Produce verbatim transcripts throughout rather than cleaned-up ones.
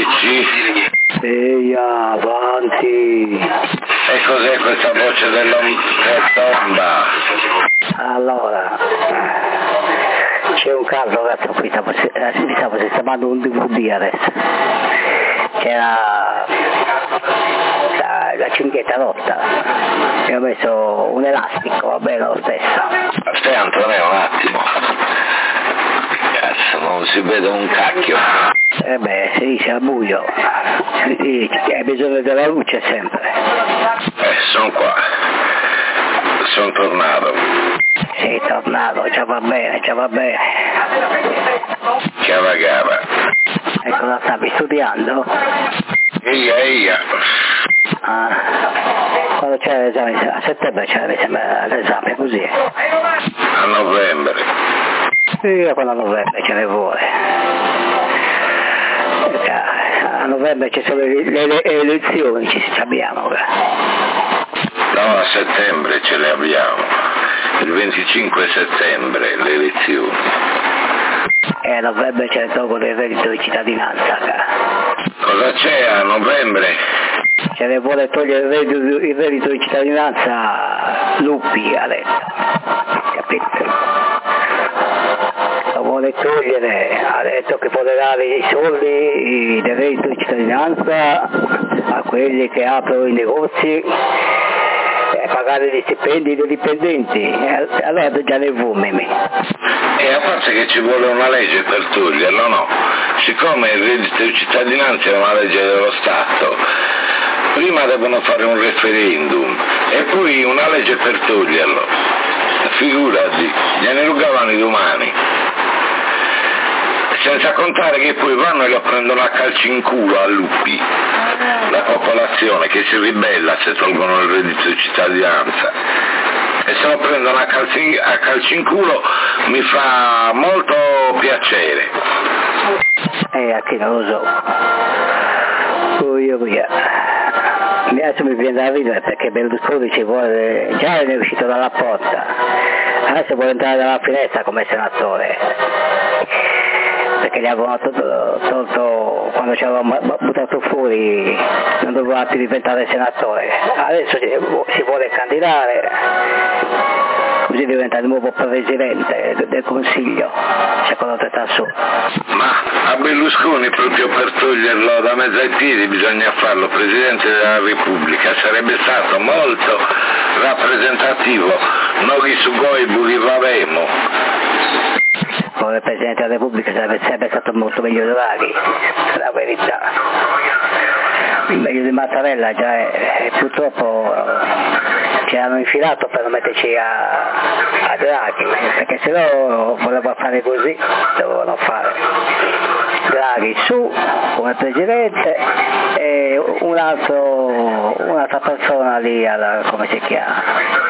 dici? Ehi, avanti. E cos'è questa voce dell'omba? Allora, c'è un caso, cazzo, qui stavo, mi stavo sistemando un D V D adesso. C'era la, la cinghetta rotta e ho messo un elastico, va bene lo stesso. Aspetta Antonio un attimo. Cazzo, non si vede un cacchio. Eh beh, sì, c'è buio. Sì, hai bisogno della luce sempre. Eh, sono qua. Sono tornato. Sei tornato, già va bene, già va bene. Cava cava. E cosa stavi studiando? Eia, eia. Ah, quando c'è l'esame? A settembre c'è l'esame, così. A novembre. Sì, quando a novembre ce ne vuole. A novembre ci sono le, le, le elezioni, ci abbiamo. No, a settembre ce le abbiamo. Il venticinque settembre le elezioni. E a novembre ce ne tolgono il reddito di cittadinanza. Cosa c'è a novembre? Ce ne vuole togliere il reddito, il reddito di cittadinanza Lupi, ha detto. Capito? Lo vuole togliere, ha detto che vuole dare i soldi del reddito di cittadinanza a quelli che aprono i negozi e pagare gli stipendi dei dipendenti. Allora già ne vuoi. E a parte che ci vuole una legge per toglierlo, no? Siccome il reddito di cittadinanza è una legge dello Stato, prima devono fare un referendum e poi una legge per toglierlo. Figurati, gliene rugavano i domani. Senza contare che poi vanno e lo prendono a calci in culo a lupi, la popolazione che si ribella se tolgono il reddito di cittadinanza. E se lo prendono a calci, a calci in culo mi fa molto piacere. Eh, a chi non lo so. Oh, io via. Adesso mi viene da ridere perché Berlusconi ci vuole, già è uscito dalla porta, adesso vuole entrare dalla finestra come senatore, perché gli avevano tolto, tolto quando ci avevano buttato fuori, non doveva più diventare senatore, adesso si vuole candidare, così diventa il nuovo presidente del Consiglio, secondo te sta su. Ma a Berlusconi proprio per toglierlo da mezzo ai piedi bisogna farlo Presidente della Repubblica, sarebbe stato molto rappresentativo, noi su voi vivavamo. Come Presidente della Repubblica sarebbe sempre stato molto meglio di Draghi, la verità. Meglio di Mattarella già è, e purtroppo ci hanno infilato per metterci a, a Draghi, perché se no voleva fare così, dovevano fare Draghi su come Presidente e un altro, un'altra persona lì alla, come si chiama?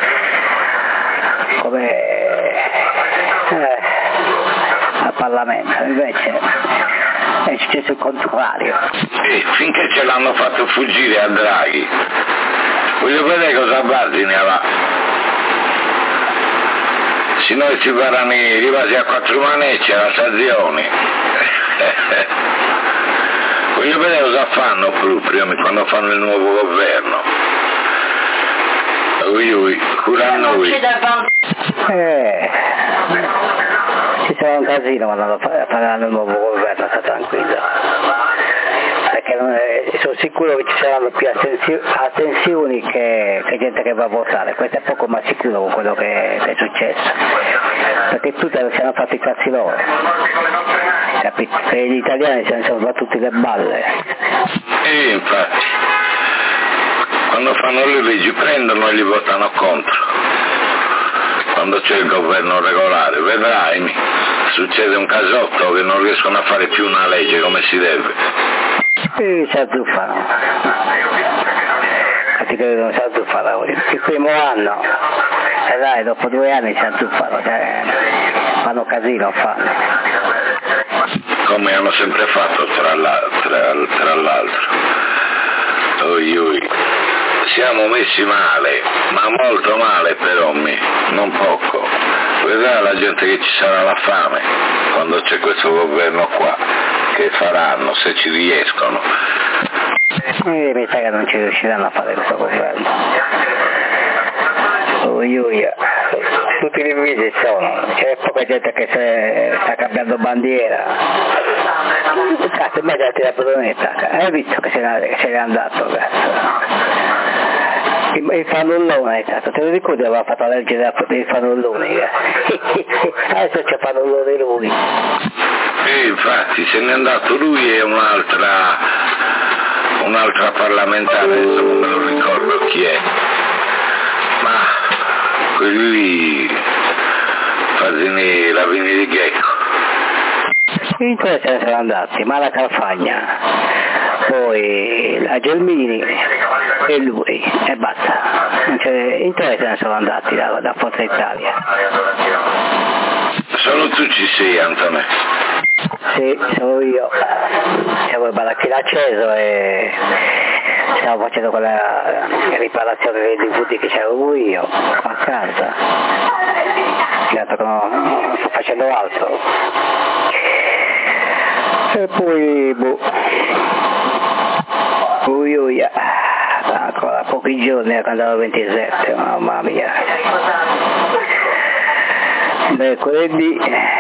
Come eh, al Parlamento, invece è successo il contrario. Sì, finché ce l'hanno fatto fuggire a Draghi. Voglio vedere cosa Basina va. Se noi si parlano rimasi a quattro manecce alla stazione. Voglio vedere cosa fanno proprio quando fanno il nuovo governo. Ui ui, cura a noi. Eh, ci sarà un casino quando faranno il nuovo governo, sta tranquillo. Perché non è, sono sicuro che ci saranno più astensioni che, che gente che va a votare, questo è poco ma sicuro con quello che, che è successo, perché tutti si hanno fatto i cazzi loro, capito? E gli italiani se ne sono battuti le balle. E infatti, quando fanno le leggi prendono e li votano contro, quando c'è il governo regolare, vedrai, succede un casotto che non riescono a fare più una legge come si deve. Sì, si azzuffano. Infatti credo che si azzuffano. Il primo anno, e dai, dopo due anni si azzuffano, cioè, fanno casino, fanno. Come hanno sempre fatto tra, la, tra, tra l'altro. Oi, oi. Siamo messi male, ma molto male però, me, non poco. Vedrà la gente che ci sarà la fame quando c'è questo governo qua, che che faranno, se ci riescono. Eh, mi sa che non ci riusciranno a fare questo governo. Ui, ui. Tutti divisi sono, c'è poca gente che se, sta cambiando bandiera. Cazzo, in mezzo alla padronetta, hai visto che se n'è andato, cazzo. Il, il fannullone, cazzo, te lo ricordi aveva fatto la legge dei fannulloni? Adesso c'è fannullone lui. E infatti se n'è andato lui e un'altra un'altra parlamentare, adesso non me lo ricordo chi è, ma quelli Fasini, Lavini di Ghecco. In tre se ne sono andati, ma la Calfagna, poi la Gelmini e lui, e basta. In tre se ne sono andati da, da Forza Italia. Solo tu ci sei, Antonio? Sì, sono io. C'avevo il baracchino acceso e stavo facendo quella riparazione dei D V D che c'avevo io a casa. Dato che non, non sto facendo altro. E poi, boh, ui ui, ancora pochi giorni quando ero ventisette, mamma mia. Mercoledì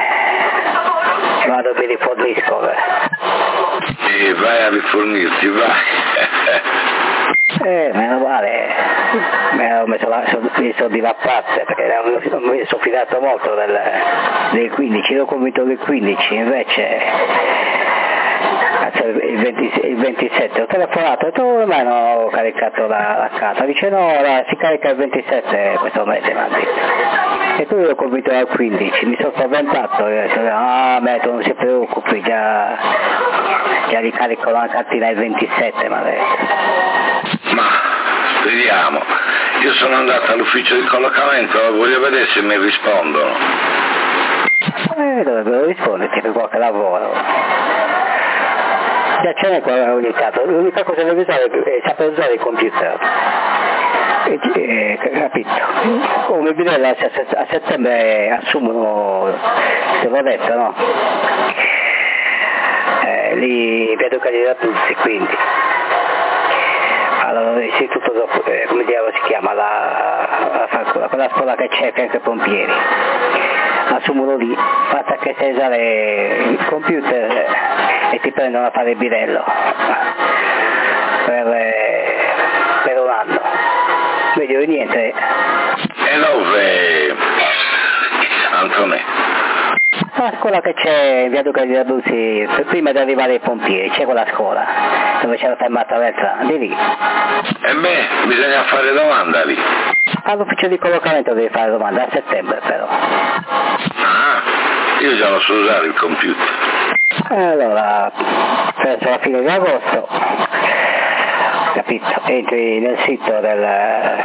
vado mi rifornisco. E vai a rifornirti, vai. Eh, meno male, mi ero messo la, mi sono di là parte perché mi sono fidato molto del, del quindici, ero convinto del quindici, invece il, ventisei, il ventisette ho telefonato e ho detto come mai non ho caricato la, la carta, dice no, la, si carica il ventisette questo mese, mi ha detto. E poi ero convinto del quindici, mi sono spaventato, ho detto ah Metto non si preoccupi, già, già ricarico la cartina il ventisette, mi ha detto. Ma vediamo, io sono andato all'ufficio di collocamento, voglio vedere se mi rispondono. Eh, dovrebbero risponderti per qualche lavoro. Già ce n'è qua ogni tanto, l'unica cosa da usare è saper usare il computer. E, eh, capito? Come Binella a, a settembre assumono, te l'ho detto, no? Eh, lì vedo che da tutti, quindi. Allora, l'istituto, dopo, eh, come diavolo si chiama, la, la, quella scuola che c'è fianco ai pompieri. Assumono lì, basta che sai usare il computer e ti prendono a fare il bidello per, per un anno. Meglio di niente. E dove, Antonio? La scuola che c'è in via Duca di Abruzzi, prima di arrivare ai pompieri, c'è quella scuola, dove c'è la fermata destra, di lì. E beh, bisogna fare domanda lì. All'ufficio di collocamento devi fare domanda, a settembre però. Ah, io già non so usare il computer. Allora, verso la fine di agosto, capito, entri nel sito del,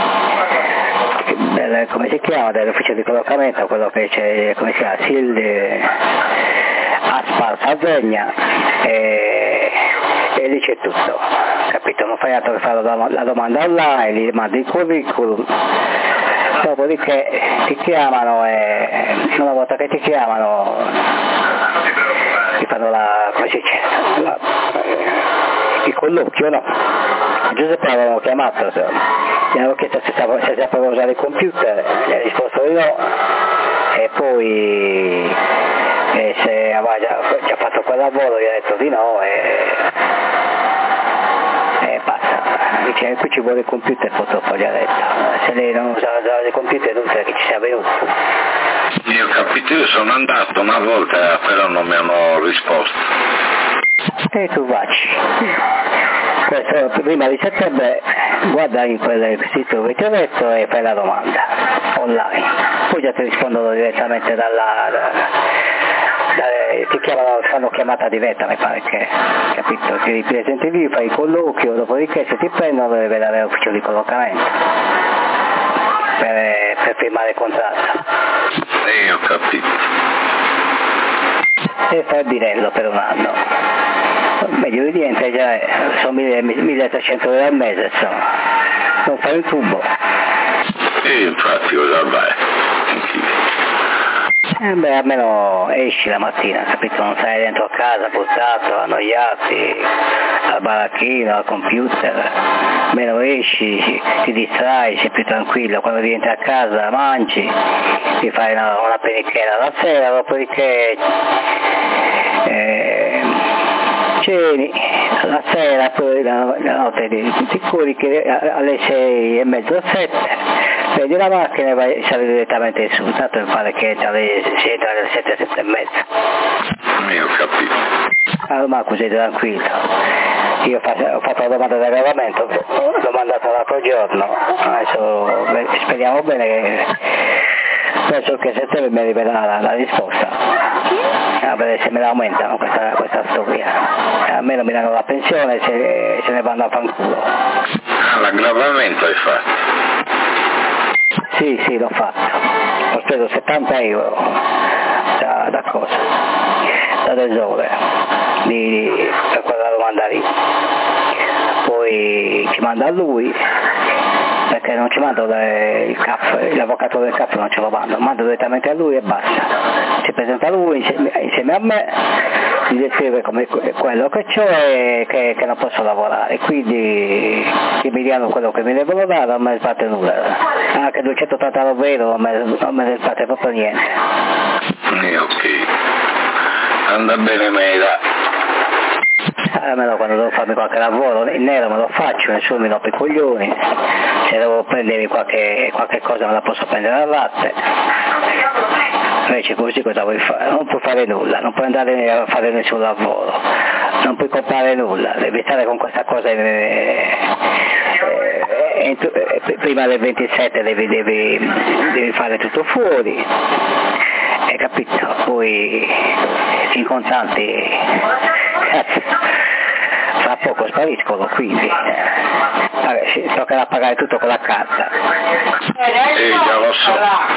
del come si chiama, dell'ufficio di collocamento, quello che c'è, come si chiama, S I L Aspar Sardegna, e, e lì c'è tutto, capito, non fai altro che fare la, la domanda online, gli mandi il curriculum, dopodiché ti chiamano e una volta che ti chiamano ti fanno la, come si dice, la, il colloquio, no? Giuseppe avevamo chiamato, gli avevo chiesto se sapeva, se sapeva usare il computer, gli ha risposto di no, e poi e se aveva già, già fatto quel lavoro gli ha detto di no e, e basta. Dice qui ci vuole il computer, purtroppo gli ha detto, se lei non usava il computer non sa che ci sia venuto. Io ho capito, io sono andato una volta però non mi hanno risposto. E tu vacci. Questo prima di settembre guarda in quel sito che ti ho detto e fai la domanda online, poi già ti rispondono direttamente dalla, da, da, ti chiamano, fanno chiamata diretta, mi pare che, capito, ti presenti lì, fai il colloquio, dopodiché se ti prendono devi andare all'ufficio di collocamento per, per firmare il contratto. E io ho capito. E fai il bidello per un anno. Meglio di niente, già sono milletrecento euro al mese, insomma, non fai un tubo. E infatti cosa vai? Eh beh, almeno esci la mattina, capito? Non stai dentro a casa, buttato, annoiati, al baracchino, al computer, almeno esci, ti distrai, sei più tranquillo, quando rientri a casa mangi, ti fai una, una penichera la sera, dopodiché eh, ceni, la sera, poi la, la notte ti, ti curi che alle sei e mezzo, sette, prendi la macchina e vai, sali direttamente su, tanto mi pare che alle sei, alle sette, sette e mezza. Io ho capito. Allora Marco, sei tranquillo. Io ho fatto, ho fatto la domanda di aggravamento, l'ho mandata l'altro giorno, adesso speriamo bene che penso che a settembre mi arriverà la, la risposta, a vedere se me la aumentano questa, questa storia, almeno mi danno la pensione se, se ne vanno a fanculo. L'aggravamento hai fatto? Sì, sì, l'ho fatto, ho speso settanta euro da, da cosa, da Desole, di, per quella domanda lì, poi ci manda lui, perché non ci mando il caffè, l'avvocato del caffè non ce lo mando, mando direttamente a lui e basta, si presenta lui insieme, insieme a me, mi descrive come quello che c'ho e che, che non posso lavorare, quindi che mi diano quello che mi devono dare, non me ne fate nulla, anche duecentottanta euro vero non me, non me ne fate proprio niente. Eh, ok, anda bene Meda. Almeno quando devo farmi qualche lavoro in nero me lo faccio, nessuno mi rompe i coglioni, se devo prendermi qualche, qualche cosa me la posso prendere al latte, invece così cosa vuoi fare? Non puoi fare nulla, non puoi andare a fare nessun lavoro, non puoi comprare nulla, devi stare con questa cosa, eh, eh, eh, prima del ventisette devi, devi, devi fare tutto fuori, hai capito? Poi in contanti fra poco spariscono, quindi vabbè, si toccherà pagare tutto con la carta. Sì, già lo so.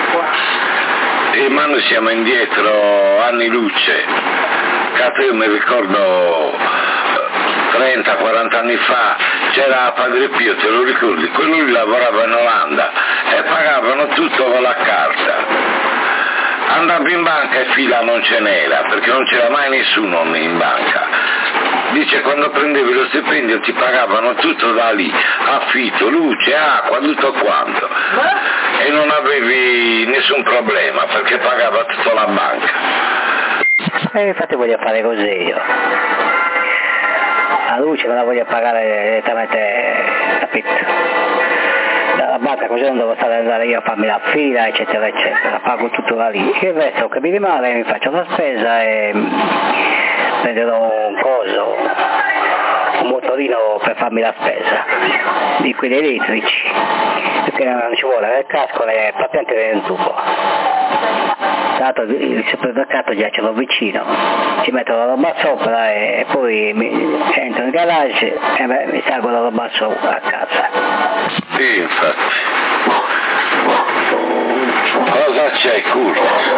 E ma noi siamo indietro anni luce. Capo, io mi ricordo trenta quaranta anni fa c'era Padre Pio, te lo ricordi? Quello lì lavorava in Olanda e pagavano tutto con la carta. Andavo in banca e fila non ce n'era, perché non c'era mai nessuno in banca. Dice, quando prendevi lo stipendio ti pagavano tutto da lì, affitto, luce, acqua, tutto quanto. E non avevi nessun problema, perché pagava tutta la banca. E infatti voglio fare così io. La luce me la voglio pagare direttamente, capito? Dalla banca, così non devo stare andare io a farmi la fila eccetera eccetera, pago tutto da lì, il resto che mi rimane mi faccio la spesa e prenderò un coso, un motorino per farmi la spesa di quelli elettrici, perché non ci vuole il casco, le patenti nel tubo, tanto il supermercato già ce l'ho vicino, ci metto la roba sopra e poi mi entro in garage e beh, mi salgo la roba sopra a casa. Sì, infatti. Cosa c'è, Kurt?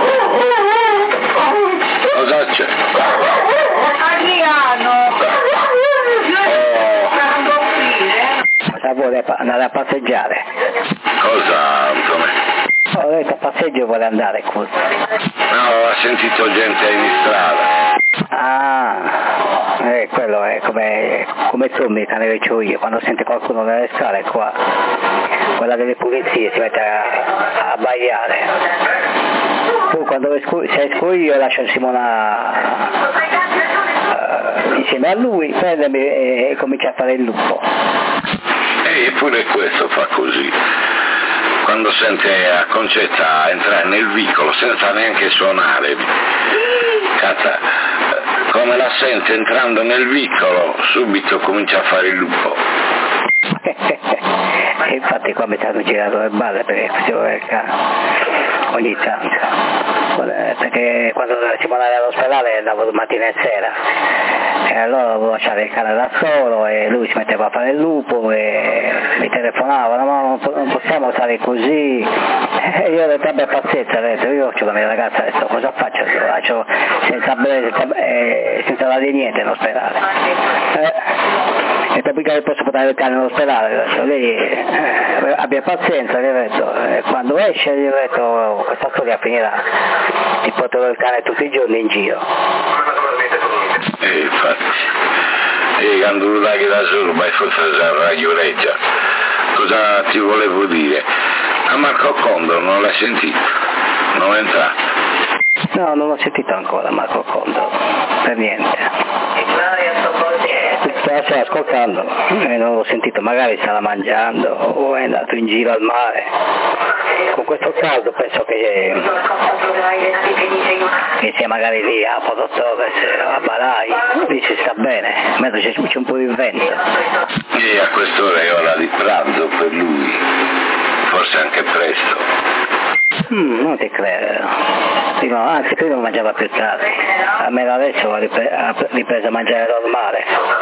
Cosa c'è? Adriano! Cosa vuole andare a passeggiare? Cosa, Antonio? Ho detto a passeggio vuole andare, Kurt. No, ho sentito gente in strada. Ah, eh, quello è come, come tu mi cane vecchio io, quando sente qualcuno nelle scale qua, quella delle pulizie si mette a, a abbaiare. Poi quando esco, se esco io lascio Simona uh, insieme a lui, prendermi e, e comincia a fare il lupo. E pure questo fa così. Quando sente a Concetta entrare nel vicolo senza neanche suonare, cazzo, come la sente entrando nel vicolo, subito comincia a fare il lupo. E infatti qua mi stanno girando le balle perché facevo il cane ogni tanto, perché quando Simona era all'ospedale andavo mattina e sera e allora dovevo lasciare il cane da solo e lui si metteva a fare il lupo e mi telefonava, no, ma non possiamo stare così, e io ho detto vabbè pazienza, ho detto, io ho la mia ragazza, adesso cosa faccio? Lo lascio senza bere, senza, eh, senza dargli niente in ospedale, eh, e poi mica posso portare il cane all'ospedale, lei eh, abbia pazienza, gli ho detto, e quando esce gli ho detto oh, questa storia finirà, ti porterò il cane tutti i giorni in giro. E infatti, e quando tu dai da solo, ma forse sarà Reggia, cosa ti volevo dire? A Marco Condor non l'hai sentito? Non entra? No, non l'ho sentito ancora Marco Condor, per niente. Sto ascoltando e non l'ho sentito, magari stava mangiando o è andato in giro al mare. Con questo caldo penso che, che sia magari lì a Podottore, a Balai, lì si sta bene, mentre c'è, c'è un po' di vento. E a quest'ora è ora di pranzo per lui, forse anche presto. Mm, non ti credo, dico, anzi prima mangiava più tardi, almeno adesso ha ripreso a mangiare normale,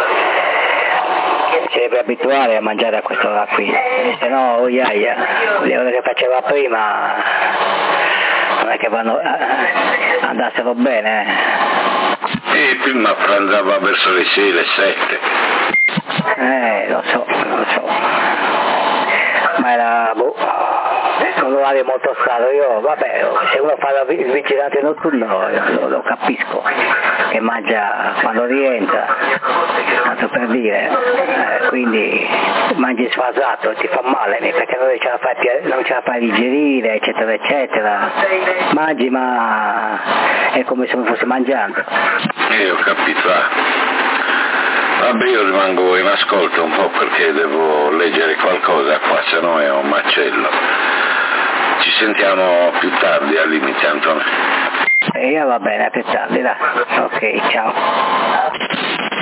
si deve abituare a mangiare a quest'ora qui, se no oh iaia, le ore che faceva prima non è che vanno, eh, andassero bene. E prima pranzava verso le sei, le sette. Eh, lo so, lo so, ma era boh, un orario molto strano. Io, vabbè, se uno fa il vigilante notturno lo, lo capisco, che mangia quando rientra, tanto per dire, eh, quindi mangi sfasato, ti fa male perché non ce la fai, non ce la fai digerire, eccetera eccetera, mangi ma è come se non fossi mangiando. Eh, ho capito. Ah. Vabbè, io rimango in ascolto un po' perché devo leggere qualcosa qua, se no è un macello. Ci sentiamo più tardi al limite, Antonio. E io va bene, a più tardi, dai. Ok, ciao.